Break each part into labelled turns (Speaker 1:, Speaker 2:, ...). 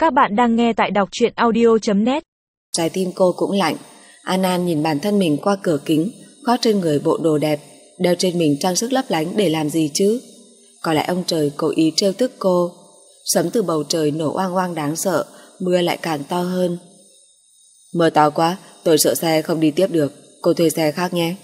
Speaker 1: Các bạn đang nghe tại đọc truyện audio.net.
Speaker 2: Trái tim cô cũng lạnh. An nhìn bản thân mình qua cửa kính, khoác trên người bộ đồ đẹp, đeo trên mình trang sức lấp lánh để làm gì chứ? Có lẽ ông trời cố ý trêu tức cô. Sấm từ bầu trời nổ oang oang đáng sợ, mưa lại càng to hơn. Mưa to quá, tôi sợ xe không đi tiếp được, cô thuê xe khác nhé.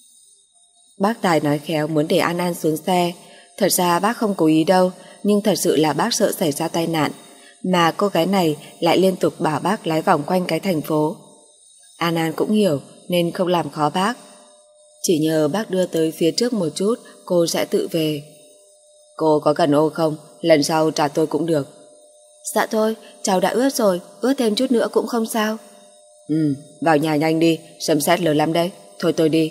Speaker 2: Bác Tài nói khéo muốn để An xuống xe. Thật ra bác không cố ý đâu, nhưng thật sự là bác sợ xảy ra tai nạn, mà cô gái này lại liên tục bảo bác lái vòng quanh cái thành phố. An cũng hiểu nên không làm khó bác. Chỉ nhờ bác đưa tới phía trước một chút, cô sẽ tự về. Cô có cần ô không? Lần sau trả tôi cũng được. Dạ thôi, cháu đã ướt rồi, ướt thêm chút nữa cũng không sao. Vào nhà nhanh đi, sấm sét lớn lắm đấy. Thôi tôi đi.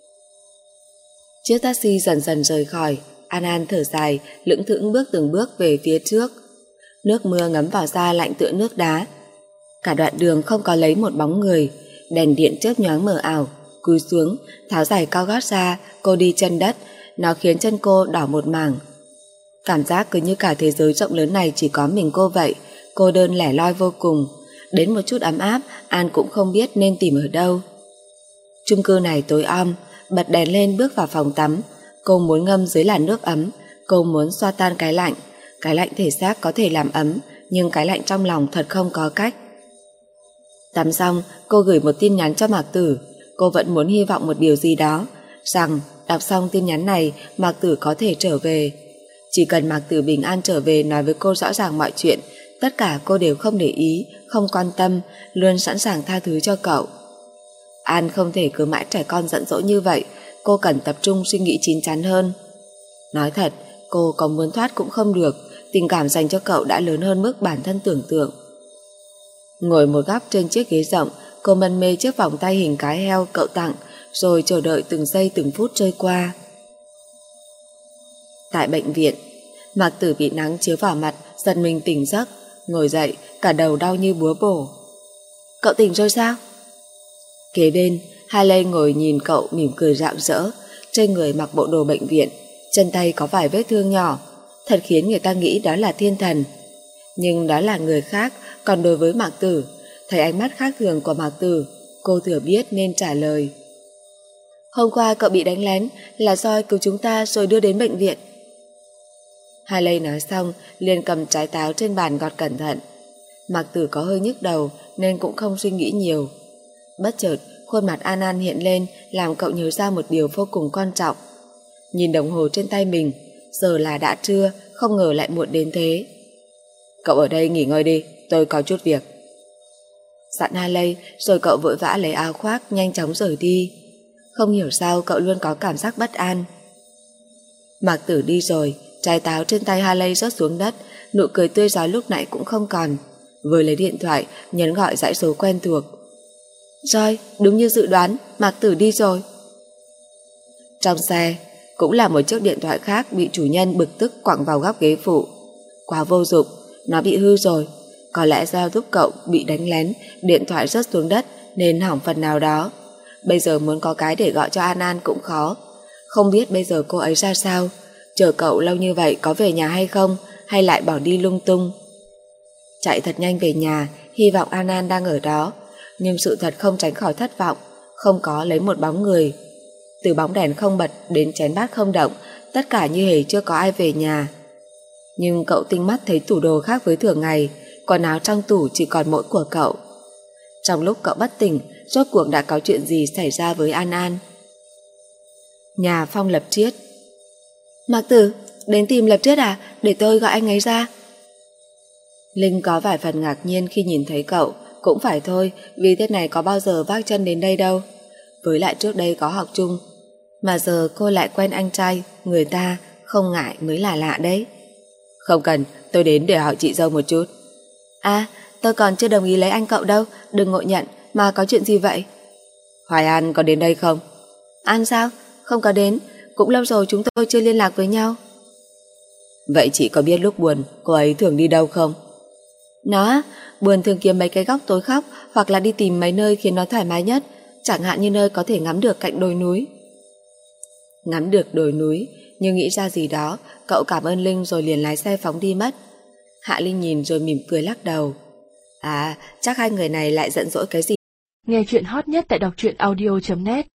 Speaker 2: Chiếc taxi dần dần rời khỏi. An thở dài, lững thững bước từng bước về phía trước. Nước mưa ngấm vào da lạnh tựa nước đá. Cả đoạn đường không có lấy một bóng người. Đèn điện chớp nhoáng mờ ảo. Cúi xuống, tháo giày cao gót ra, cô đi chân đất. Nó khiến chân cô đỏ một mảng. Cảm giác cứ như cả thế giới rộng lớn này chỉ có mình cô vậy. Cô đơn lẻ loi vô cùng. Đến một chút ấm áp, An cũng không biết nên tìm ở đâu. Chung cư này tối om. Bật đèn lên bước vào phòng tắm. Cô muốn ngâm dưới làn nước ấm. Cô muốn xoa tan cái lạnh. Cái lạnh thể xác có thể làm ấm, nhưng cái lạnh trong lòng thật không có cách. Tắm xong, cô gửi một tin nhắn cho Mạc Tử. Cô vẫn muốn hy vọng một điều gì đó, rằng đọc xong tin nhắn này Mạc Tử có thể trở về. Chỉ cần Mạc Tử bình an trở về nói với cô rõ ràng mọi chuyện, tất cả cô đều không để ý, không quan tâm, luôn sẵn sàng tha thứ cho cậu. An không thể cứ mãi trẻ con giận dỗi như vậy. Cô cần tập trung suy nghĩ chín chắn hơn. Nói thật, cô có muốn thoát cũng không được. Tình cảm dành cho cậu đã lớn hơn mức bản thân tưởng tượng. Ngồi một góc trên chiếc ghế rộng, cô mân mê chiếc vòng tay hình cái heo cậu tặng, rồi chờ đợi từng giây từng phút trôi qua. Tại bệnh viện, Mạc Tử bị nắng chiếu vào mặt, giật mình tỉnh giấc, ngồi dậy, cả đầu đau như búa bổ. Cậu tỉnh rồi sao? Kế bên, Haley ngồi nhìn cậu mỉm cười rạng rỡ, trên người mặc bộ đồ bệnh viện, chân tay có vài vết thương nhỏ, thật khiến người ta nghĩ đó là thiên thần. Nhưng đó là người khác, còn đối với Mạc Tử, thấy ánh mắt khác thường của Mạc Tử, cô thừa biết nên trả lời. Hôm qua cậu bị đánh lén, là Joy cứu chúng ta rồi đưa đến bệnh viện. Haley nói xong, liền cầm trái táo trên bàn gọt cẩn thận. Mạc Tử có hơi nhức đầu nên cũng không suy nghĩ nhiều. Bất chợt, khuôn mặt An hiện lên, làm cậu nhớ ra một điều vô cùng quan trọng. Nhìn đồng hồ trên tay mình, giờ là đã trưa, không ngờ lại muộn đến thế. Cậu ở đây nghỉ ngơi đi, tôi có chút việc. Dặn Haley, rồi cậu vội vã lấy áo khoác, nhanh chóng rời đi. Không hiểu sao cậu luôn có cảm giác bất an. Mạc Tử đi rồi, trái táo trên tay Haley rớt xuống đất, nụ cười tươi rói lúc nãy cũng không còn. Vừa lấy điện thoại, nhấn gọi dãy số quen thuộc. Rồi, đúng như dự đoán, Mạc Tử đi rồi. Trong xe, cũng là một chiếc điện thoại khác bị chủ nhân bực tức quẳng vào góc ghế phụ. Quá vô dụng, nó bị hư rồi. Có lẽ do giúp cậu bị đánh lén, điện thoại rớt xuống đất nên hỏng phần nào đó. Bây giờ muốn có cái để gọi cho An cũng khó. Không biết bây giờ cô ấy ra sao, chờ cậu lâu như vậy có về nhà hay không, hay lại bỏ đi lung tung. Chạy thật nhanh về nhà, hy vọng An đang ở đó. Nhưng sự thật không tránh khỏi thất vọng, không có lấy một bóng người. Từ bóng đèn không bật đến chén bát không động, tất cả như hề chưa có ai về nhà. Nhưng cậu tinh mắt thấy tủ đồ khác với thường ngày, quần áo trong tủ chỉ còn mỗi của cậu. Trong lúc cậu bất tỉnh, rốt cuộc đã có chuyện gì xảy ra với An? Nhà Phong Lập Triết. Mạc Tử, đến tìm Lập Triết à? Để tôi gọi anh ấy ra. Linh có vài phần ngạc nhiên khi nhìn thấy cậu. Cũng phải thôi, vì thế này có bao giờ vác chân đến đây đâu. Với lại trước đây có học chung, mà giờ cô lại quen anh trai, người ta không ngại mới là lạ đấy. Không cần, tôi đến để hỏi chị dâu một chút. À, tôi còn chưa đồng ý lấy anh cậu đâu, đừng ngộ nhận, mà có chuyện gì vậy? Hoài An có đến đây không? An sao? Không có đến, cũng lâu rồi chúng tôi chưa liên lạc với nhau. Vậy chị có biết lúc buồn cô ấy thường đi đâu không? Nó buồn thường kiếm mấy cái góc tối khóc, hoặc là đi tìm mấy nơi khiến nó thoải mái nhất, chẳng hạn như nơi có thể ngắm được cạnh đồi núi. Ngắm được đồi núi, nhưng nghĩ ra gì đó, cậu cảm ơn Linh rồi liền lái xe phóng đi mất. Hạ Linh nhìn rồi mỉm cười lắc đầu. À, chắc hai người này lại giận dỗi cái gì.
Speaker 1: Nghe chuyện hot nhất tại đọc truyện audio.net